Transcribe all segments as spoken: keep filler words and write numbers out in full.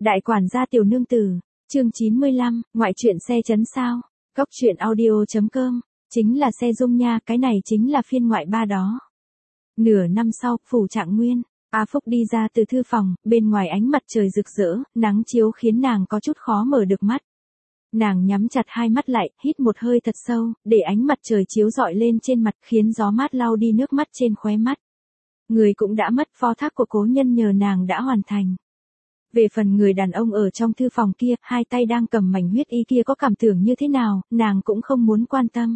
Đại quản gia tiểu nương tử, chương chín mươi lăm, ngoại truyện xe chấn sao, góc truyện audio.com, chính là xe dung nha, cái này chính là phiên ngoại ba đó. Nửa năm sau, phủ Trạng Nguyên, A Phúc đi ra từ thư phòng, bên ngoài ánh mặt trời rực rỡ, nắng chiếu khiến nàng có chút khó mở được mắt. Nàng nhắm chặt hai mắt lại, hít một hơi thật sâu, để ánh mặt trời chiếu rọi lên trên mặt khiến gió mát lau đi nước mắt trên khóe mắt. Người cũng đã mất, phó thác của cố nhân nhờ nàng đã hoàn thành. Về phần người đàn ông ở trong thư phòng kia, hai tay đang cầm mảnh huyết y kia có cảm tưởng như thế nào, nàng cũng không muốn quan tâm.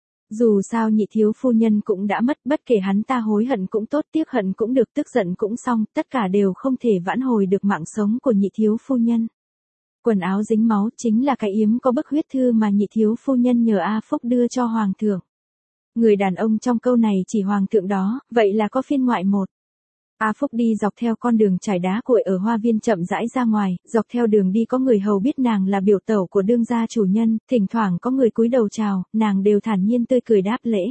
Dù sao nhị thiếu phu nhân cũng đã mất, bất kể hắn ta hối hận cũng tốt, tiếc hận cũng được, tức giận cũng xong, tất cả đều không thể vãn hồi được mạng sống của nhị thiếu phu nhân. Quần áo dính máu chính là cái yếm có bức huyết thư mà nhị thiếu phu nhân nhờ A Phúc đưa cho hoàng thượng. Người đàn ông trong câu này chỉ hoàng thượng đó, vậy là có phiên ngoại một. A Phúc đi dọc theo con đường trải đá cuội ở hoa viên chậm rãi ra ngoài, dọc theo đường đi có người hầu biết nàng là biểu tẩu của đương gia chủ nhân, thỉnh thoảng có người cúi đầu chào, nàng đều thản nhiên tươi cười đáp lễ.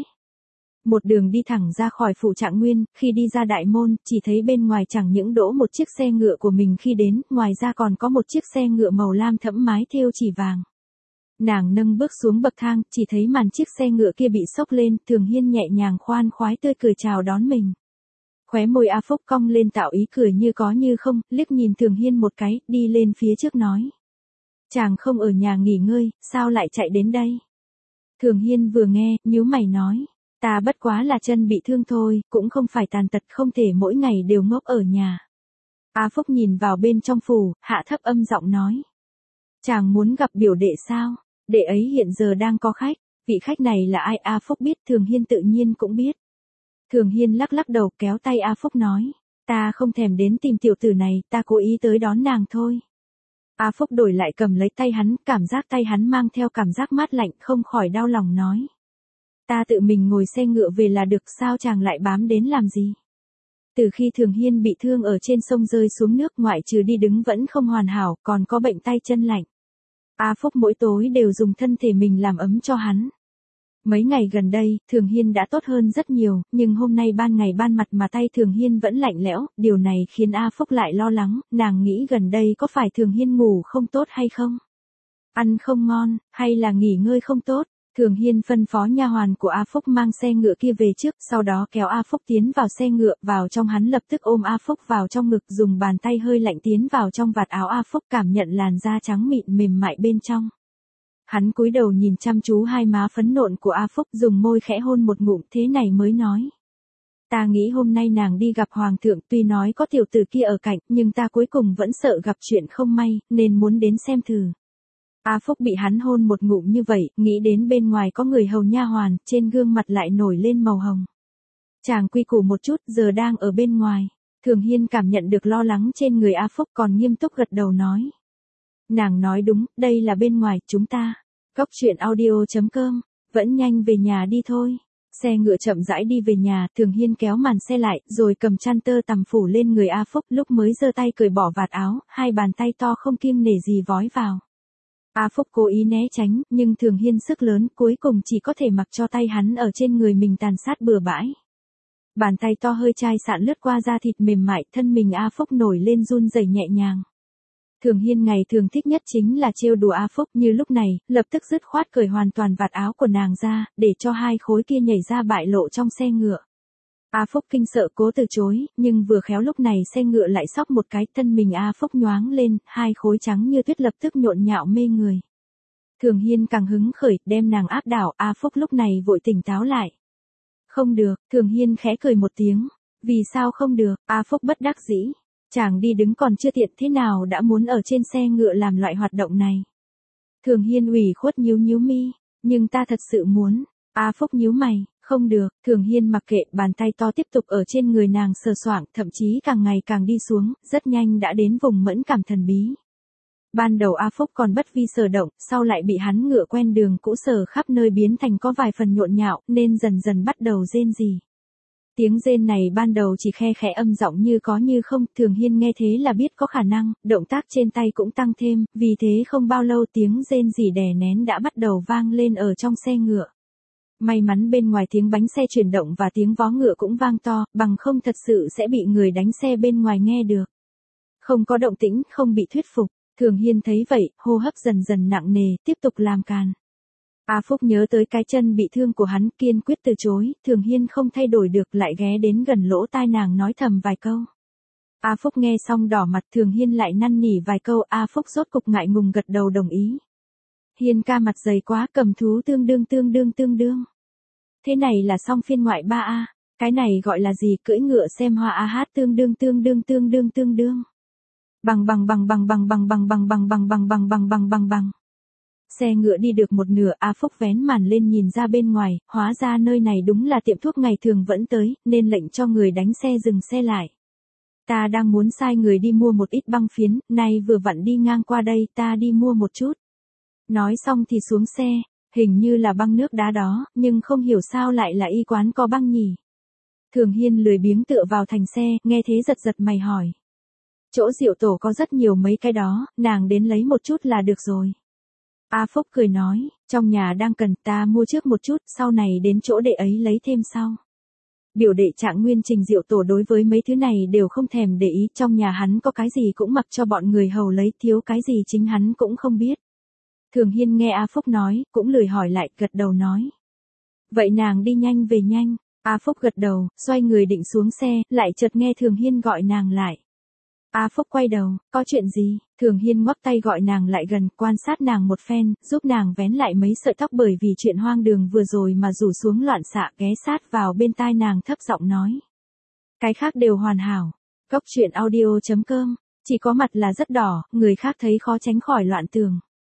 Một đường đi thẳng ra khỏi phủ Trạng Nguyên, khi đi ra đại môn, chỉ thấy bên ngoài chẳng những đỗ một chiếc xe ngựa của mình khi đến, ngoài ra còn có một chiếc xe ngựa màu lam thẫm mái thêu chỉ vàng. Nàng nâng bước xuống bậc thang, chỉ thấy màn chiếc xe ngựa kia bị xốc lên, Thường Hiên nhẹ nhàng khoan khoái tươi cười chào đón mình. Khóe môi A Phúc cong lên tạo ý cười như có như không, liếc nhìn Thường Hiên một cái, đi lên phía trước nói. Chàng không ở nhà nghỉ ngơi, sao lại chạy đến đây? Thường Hiên vừa nghe, nhíu mày nói. Ta bất quá là chân bị thương thôi, cũng không phải tàn tật, không thể mỗi ngày đều ngốc ở nhà. A Phúc nhìn vào bên trong phủ, hạ thấp âm giọng nói. Chàng muốn gặp biểu đệ sao? Đệ ấy hiện giờ đang có khách, vị khách này là ai? A Phúc biết, Thường Hiên tự nhiên cũng biết. Thường Hiên lắc lắc đầu kéo tay A Phúc nói. Ta không thèm đến tìm tiểu tử này, ta cố ý tới đón nàng thôi. A Phúc đổi lại cầm lấy tay hắn, cảm giác tay hắn mang theo cảm giác mát lạnh, không khỏi đau lòng nói. Ta tự mình ngồi xe ngựa về là được, sao chàng lại bám đến làm gì? Từ khi Thường Hiên bị thương ở trên sông rơi xuống nước, ngoại trừ đi đứng vẫn không hoàn hảo, còn có bệnh tay chân lạnh. A Phúc mỗi tối đều dùng thân thể mình làm ấm cho hắn. Mấy ngày gần đây, Thường Hiên đã tốt hơn rất nhiều, nhưng hôm nay ban ngày ban mặt mà tay Thường Hiên vẫn lạnh lẽo, điều này khiến A Phúc lại lo lắng, nàng nghĩ gần đây có phải Thường Hiên ngủ không tốt hay không? Ăn không ngon, hay là nghỉ ngơi không tốt? Thường Hiên phân phó nha hoàn của A Phúc mang xe ngựa kia về trước, sau đó kéo A Phúc tiến vào xe ngựa, vào trong hắn lập tức ôm A Phúc vào trong ngực, dùng bàn tay hơi lạnh tiến vào trong vạt áo A Phúc, cảm nhận làn da trắng mịn mềm mại bên trong. Hắn cúi đầu nhìn chăm chú hai má phấn nộn của A Phúc, dùng môi khẽ hôn một ngụm, thế này mới nói. Ta nghĩ hôm nay nàng đi gặp hoàng thượng, tuy nói có tiểu tử kia ở cạnh, nhưng ta cuối cùng vẫn sợ gặp chuyện không may, nên muốn đến xem thử. A Phúc bị hắn hôn một ngụm như vậy, nghĩ đến bên ngoài có người hầu nha hoàn, trên gương mặt lại nổi lên màu hồng. Chàng quy củ một chút, giờ đang ở bên ngoài. Thường Hiên cảm nhận được lo lắng trên người A Phúc, còn nghiêm túc gật đầu nói. Nàng nói đúng, đây là bên ngoài, chúng ta. Góc truyện audio.com, vẫn nhanh về nhà đi thôi. Xe ngựa chậm rãi đi về nhà, Thường Hiên kéo màn xe lại, rồi cầm chăn tơ tằm phủ lên người A Phúc, lúc mới giơ tay cởi bỏ vạt áo, hai bàn tay to không kiêng nể gì vói vào. A Phúc cố ý né tránh, nhưng Thường Hiên sức lớn, cuối cùng chỉ có thể mặc cho tay hắn ở trên người mình tàn sát bừa bãi. Bàn tay to hơi chai sạn lướt qua da thịt mềm mại, thân mình A Phúc nổi lên run rẩy nhẹ nhàng. Thường Hiên ngày thường thích nhất chính là trêu đùa A Phúc, như lúc này, lập tức dứt khoát cởi hoàn toàn vạt áo của nàng ra, để cho hai khối kia nhảy ra bại lộ trong xe ngựa. A Phúc kinh sợ cố từ chối, nhưng vừa khéo lúc này xe ngựa lại xóc một cái, thân mình A Phúc nhoáng lên, hai khối trắng như tuyết lập tức nhộn nhạo mê người. Thường Hiên càng hứng khởi, đem nàng áp đảo, A Phúc lúc này vội tỉnh táo lại. Không được, Thường Hiên khẽ cười một tiếng. Vì sao không được? A Phúc bất đắc dĩ. Chàng đi đứng còn chưa tiện, thế nào đã muốn ở trên xe ngựa làm loại hoạt động này? Thường Hiên ủy khuất nhíu nhíu mi. Nhưng ta thật sự muốn. A Phúc nhíu mày. Không được, Thường Hiên mặc kệ, bàn tay to tiếp tục ở trên người nàng sờ soạng, thậm chí càng ngày càng đi xuống, rất nhanh đã đến vùng mẫn cảm thần bí. Ban đầu A Phúc còn bất vi sở động, sau lại bị hắn ngựa quen đường cũ sờ khắp nơi biến thành có vài phần nhộn nhạo, nên dần dần bắt đầu rên rỉ. Tiếng rên này ban đầu chỉ khe khẽ âm giọng như có như không, Thường Hiên nghe thế là biết có khả năng, động tác trên tay cũng tăng thêm, vì thế không bao lâu tiếng rên rỉ đè nén đã bắt đầu vang lên ở trong xe ngựa. May mắn bên ngoài tiếng bánh xe chuyển động và tiếng vó ngựa cũng vang to, bằng không thật sự sẽ bị người đánh xe bên ngoài nghe được. Không có động tĩnh, không bị thuyết phục. Thường Hiên thấy vậy, hô hấp dần dần nặng nề, tiếp tục làm càn. A Phúc nhớ tới cái chân bị thương của hắn, kiên quyết từ chối, Thường Hiên không thay đổi được, lại ghé đến gần lỗ tai nàng nói thầm vài câu. A Phúc nghe xong đỏ mặt, Thường Hiên lại năn nỉ vài câu, A Phúc rốt cục ngại ngùng gật đầu đồng ý. Hiên ca mặt dày quá, cầm thú tương đương tương đương tương đương. Thế này là xong phiên ngoại ba A, cái này gọi là gì, cưỡi ngựa xem hoa a hát tương đương tương đương tương đương tương đương. Bằng bằng bằng bằng bằng bằng bằng bằng bằng bằng bằng bằng bằng bằng bằng bằng. Xe ngựa đi được một nửa, A Phúc vén màn lên nhìn ra bên ngoài, hóa ra nơi này đúng là tiệm thuốc ngày thường vẫn tới, nên lệnh cho người đánh xe dừng xe lại. Ta đang muốn sai người đi mua một ít băng phiến, nay vừa vặn đi ngang qua đây, ta đi mua một chút. Nói xong thì xuống xe, hình như là băng nước đá đó, nhưng không hiểu sao lại là y quán có băng nhỉ. Thường Hiên lười biếng tựa vào thành xe, nghe thế giật giật mày hỏi. Chỗ Diệu Tổ có rất nhiều mấy cái đó, nàng đến lấy một chút là được rồi. A Phúc cười nói, trong nhà đang cần, ta mua trước một chút, sau này đến chỗ đệ ấy lấy thêm sau. Biểu đệ Trạng Nguyên Trình Diệu Tổ đối với mấy thứ này đều không thèm để ý, trong nhà hắn có cái gì cũng mặc cho bọn người hầu lấy, thiếu cái gì chính hắn cũng không biết. Thường Hiên nghe A Phúc nói, cũng lười hỏi lại, gật đầu nói. Vậy nàng đi nhanh về nhanh. A Phúc gật đầu, xoay người định xuống xe, lại chợt nghe Thường Hiên gọi nàng lại. A Phúc quay đầu, có chuyện gì? Thường Hiên ngoắc tay gọi nàng lại gần, quan sát nàng một phen, giúp nàng vén lại mấy sợi tóc bởi vì chuyện hoang đường vừa rồi mà rủ xuống loạn xạ, ghé sát vào bên tai nàng thấp giọng nói. Cái khác đều hoàn hảo. Góc truyện audio chấm com, chỉ có mặt là rất đỏ, người khác thấy khó tránh khỏi loạn tường.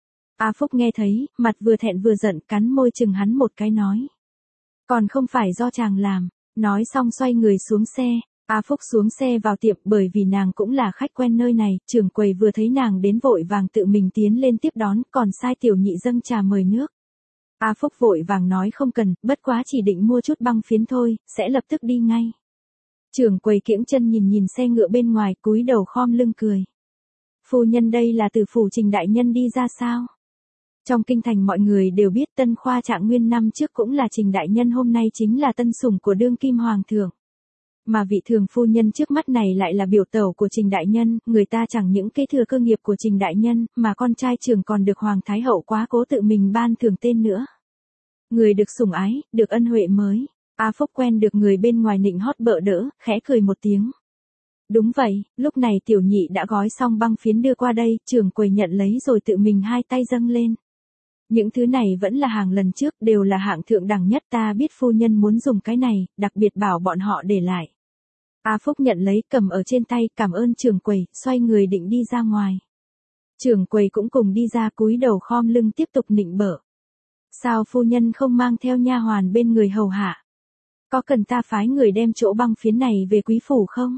A Phúc nghe thấy, mặt vừa thẹn vừa giận, cắn môi chừng hắn một cái nói. Còn không phải do chàng làm. Nói xong xoay người xuống xe. A Phúc xuống xe vào tiệm, bởi vì nàng cũng là khách quen nơi này, trưởng quầy vừa thấy nàng đến vội vàng tự mình tiến lên tiếp đón, còn sai tiểu nhị dâng trà mời nước. A Phúc vội vàng nói không cần, bất quá chỉ định mua chút băng phiến thôi, sẽ lập tức đi ngay. Trưởng quầy kiễng chân nhìn nhìn xe ngựa bên ngoài, cúi đầu khom lưng cười. Phu nhân đây là từ phủ Trình đại nhân đi ra sao? Trong kinh thành mọi người đều biết Tân Khoa Trạng Nguyên năm trước cũng là Trình đại nhân, hôm nay chính là tân sủng của đương kim hoàng thượng. Mà vị thường phu nhân trước mắt này lại là biểu tẩu của Trình đại nhân, người ta chẳng những kế thừa cơ nghiệp của Trình đại nhân, mà con trai trưởng còn được hoàng thái hậu quá cố tự mình ban thưởng tên nữa. Người được sủng ái, được ân huệ mới. A Phúc quen được người bên ngoài nịnh hót bợ đỡ, khẽ cười một tiếng. Đúng vậy, lúc này tiểu nhị đã gói xong băng phiến đưa qua đây, trưởng quầy nhận lấy rồi tự mình hai tay dâng lên. Những thứ này vẫn là hàng lần trước, đều là hạng thượng đẳng nhất, ta biết phu nhân muốn dùng cái này, đặc biệt bảo bọn họ để lại. A Phúc nhận lấy, cầm ở trên tay, cảm ơn trưởng quầy, xoay người định đi ra ngoài. Trưởng quầy cũng cùng đi ra, cúi đầu khom lưng tiếp tục nịnh bợ. Sao phu nhân không mang theo nha hoàn bên người hầu hạ? Có cần ta phái người đem chỗ băng phiến này về quý phủ không?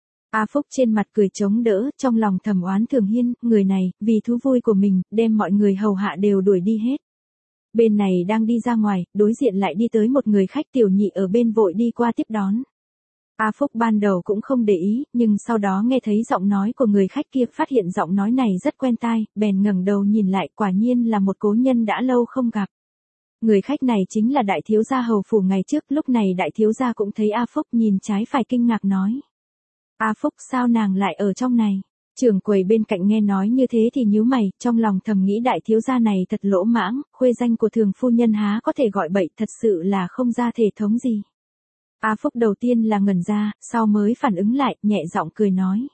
A Phúc trên mặt cười chống đỡ, trong lòng thầm oán Thường Hiên, người này, vì thú vui của mình, đem mọi người hầu hạ đều đuổi đi hết. Bên này đang đi ra ngoài, đối diện lại đi tới một người khách, tiểu nhị ở bên vội đi qua tiếp đón. A Phúc ban đầu cũng không để ý, nhưng sau đó nghe thấy giọng nói của người khách kia, phát hiện giọng nói này rất quen tai, bèn ngẩng đầu nhìn lại, quả nhiên là một cố nhân đã lâu không gặp. Người khách này chính là đại thiếu gia hầu phủ ngày trước, lúc này đại thiếu gia cũng thấy A Phúc, nhìn trái phải kinh ngạc nói. A Phúc, sao nàng lại ở trong này? Trưởng quầy bên cạnh nghe nói như thế thì nhíu mày, trong lòng thầm nghĩ đại thiếu gia này thật lỗ mãng, khuê danh của thường phu nhân há có thể gọi bậy, thật sự là không ra thể thống gì. A Phúc đầu tiên là ngẩn ra, sau mới phản ứng lại, nhẹ giọng cười nói.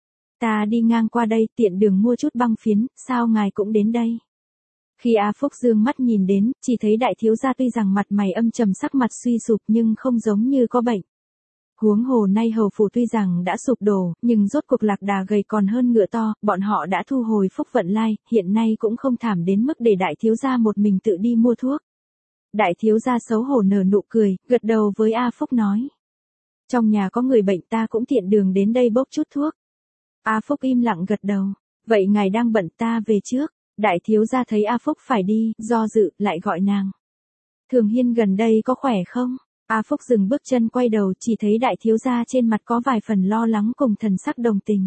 Ta đi ngang qua đây, tiện đường mua chút băng phiến, sao ngài cũng đến đây? Khi A Phúc dương mắt nhìn đến, chỉ thấy đại thiếu gia tuy rằng mặt mày âm trầm, sắc mặt suy sụp nhưng không giống như có bệnh. Huống hồ nay hầu phủ tuy rằng đã sụp đổ, nhưng rốt cuộc lạc đà gầy còn hơn ngựa to, bọn họ đã thu hồi phúc vận lai, hiện nay cũng không thảm đến mức để đại thiếu gia một mình tự đi mua thuốc. Đại thiếu gia xấu hổ nở nụ cười, gật đầu với A Phúc nói. Trong nhà có người bệnh, ta cũng tiện đường đến đây bốc chút thuốc. A Phúc im lặng gật đầu. Vậy ngài đang bận, ta về trước. Đại thiếu gia thấy A Phúc phải đi, do dự, lại gọi nàng. Thường Hiên gần đây có khỏe không? A Phúc dừng bước chân quay đầu, chỉ thấy đại thiếu gia trên mặt có vài phần lo lắng cùng thần sắc đồng tình.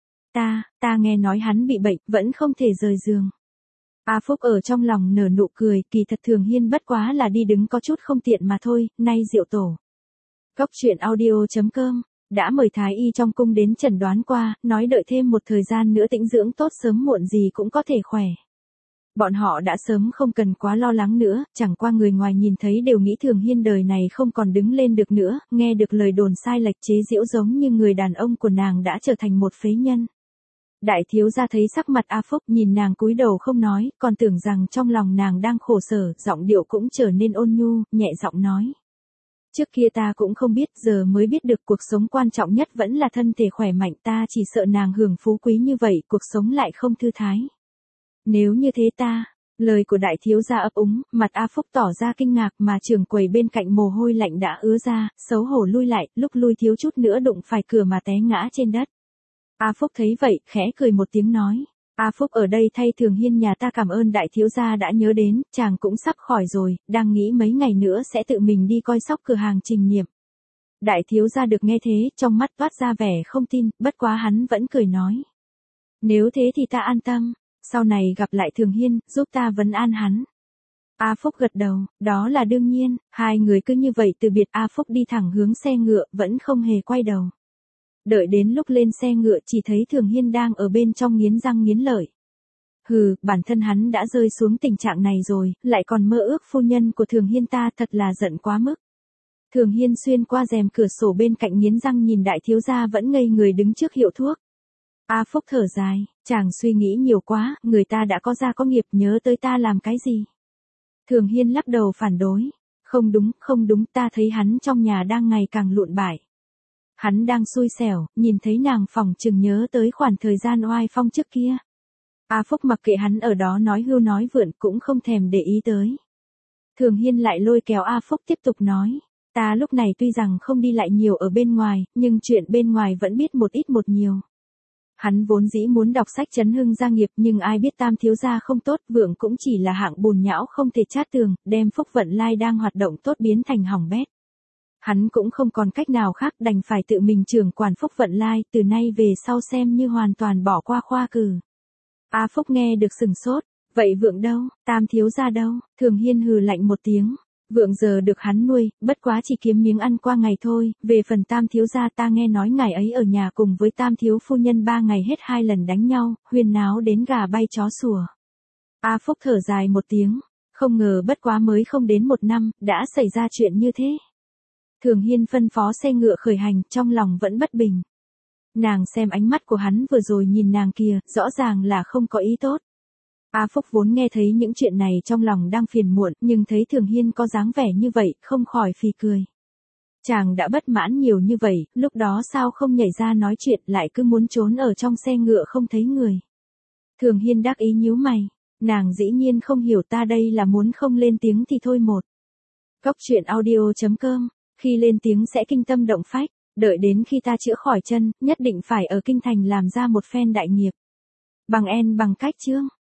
Ta, ta nghe nói hắn bị bệnh, vẫn không thể rời giường. A Phúc ở trong lòng nở nụ cười, kỳ thật Thường Hiên bất quá là đi đứng có chút không tiện mà thôi, nay Diệu Tổ. Góc truyện audio chấm com đã mời thái y trong cung đến chẩn đoán qua, nói đợi thêm một thời gian nữa tĩnh dưỡng tốt sớm muộn gì cũng có thể khỏe. Bọn họ đã sớm không cần quá lo lắng nữa, chẳng qua người ngoài nhìn thấy đều nghĩ Thường Hiên đời này không còn đứng lên được nữa, nghe được lời đồn sai lệch chế giễu giống như người đàn ông của nàng đã trở thành một phế nhân. Đại thiếu gia thấy sắc mặt A Phúc nhìn nàng cúi đầu không nói, còn tưởng rằng trong lòng nàng đang khổ sở, giọng điệu cũng trở nên ôn nhu, nhẹ giọng nói. Trước kia ta cũng không biết, giờ mới biết được cuộc sống quan trọng nhất vẫn là thân thể khỏe mạnh, ta chỉ sợ nàng hưởng phú quý như vậy, cuộc sống lại không thư thái. Nếu như thế ta, lời của đại thiếu gia ấp úng, mặt A Phúc tỏ ra kinh ngạc mà trưởng quầy bên cạnh mồ hôi lạnh đã ứa ra, xấu hổ lui lại, lúc lui thiếu chút nữa đụng phải cửa mà té ngã trên đất. A Phúc thấy vậy, khẽ cười một tiếng nói. A Phúc ở đây thay Thường Hiên nhà ta cảm ơn đại thiếu gia đã nhớ đến, chàng cũng sắp khỏi rồi, đang nghĩ mấy ngày nữa sẽ tự mình đi coi sóc cửa hàng Trình Niệm. Đại thiếu gia được nghe thế, trong mắt toát ra vẻ không tin, bất quá hắn vẫn cười nói. Nếu thế thì ta an tâm, sau này gặp lại Thường Hiên, giúp ta vấn an hắn. A Phúc gật đầu, đó là đương nhiên, hai người cứ như vậy từ biệt. A Phúc đi thẳng hướng xe ngựa, vẫn không hề quay đầu. Đợi đến lúc lên xe ngựa chỉ thấy Thường Hiên đang ở bên trong nghiến răng nghiến lợi. Hừ, bản thân hắn đã rơi xuống tình trạng này rồi, lại còn mơ ước phu nhân của Thường Hiên, ta thật là giận quá mức. Thường Hiên xuyên qua rèm cửa sổ bên cạnh nghiến răng nhìn đại thiếu gia vẫn ngây người đứng trước hiệu thuốc. A Phúc thở dài, chàng suy nghĩ nhiều quá, người ta đã có gia có nghiệp, nhớ tới ta làm cái gì. Thường Hiên lắc đầu phản đối. Không đúng, không đúng, ta thấy hắn trong nhà đang ngày càng lụn bại. Hắn đang xui xẻo, nhìn thấy nàng phỏng chừng nhớ tới khoảng thời gian oai phong trước kia. A Phúc mặc kệ hắn ở đó nói hưu nói vượn cũng không thèm để ý tới. Thường Hiên lại lôi kéo A Phúc tiếp tục nói. Ta lúc này tuy rằng không đi lại nhiều ở bên ngoài, nhưng chuyện bên ngoài vẫn biết một ít một nhiều. Hắn vốn dĩ muốn đọc sách chấn hưng gia nghiệp, nhưng ai biết Tam thiếu gia không tốt, vượng cũng chỉ là hạng bùn nhão không thể chát tường, đem Phúc Vận Lai đang hoạt động tốt biến thành hỏng bét. Hắn cũng không còn cách nào khác, đành phải tự mình trưởng quản Phúc Vận Lai, từ nay về sau xem như hoàn toàn bỏ qua khoa cử. A Phúc nghe được sừng sốt, vậy vượng đâu, Tam thiếu gia đâu? Thường Hiên hừ lạnh một tiếng. Vượng giờ được hắn nuôi, bất quá chỉ kiếm miếng ăn qua ngày thôi, về phần Tam thiếu gia ta nghe nói ngày ấy ở nhà cùng với Tam thiếu phu nhân ba ngày hết hai lần đánh nhau, huyên náo đến gà bay chó sủa. A Phúc thở dài một tiếng, không ngờ bất quá mới không đến một năm, đã xảy ra chuyện như thế. Thường Hiên phân phó xe ngựa khởi hành, trong lòng vẫn bất bình. Nàng xem ánh mắt của hắn vừa rồi nhìn nàng kia, rõ ràng là không có ý tốt. A Phúc vốn nghe thấy những chuyện này trong lòng đang phiền muộn, nhưng thấy Thường Hiên có dáng vẻ như vậy, không khỏi phì cười. Chàng đã bất mãn nhiều như vậy, lúc đó sao không nhảy ra nói chuyện, lại cứ muốn trốn ở trong xe ngựa không thấy người. Thường Hiên đắc ý nhíu mày, nàng dĩ nhiên không hiểu ta đây là muốn không lên tiếng thì thôi một. Cốc truyện audio chấm com, khi lên tiếng sẽ kinh tâm động phách, đợi đến khi ta chữa khỏi chân, nhất định phải ở kinh thành làm ra một phen đại nghiệp. Bằng en bằng cách chương.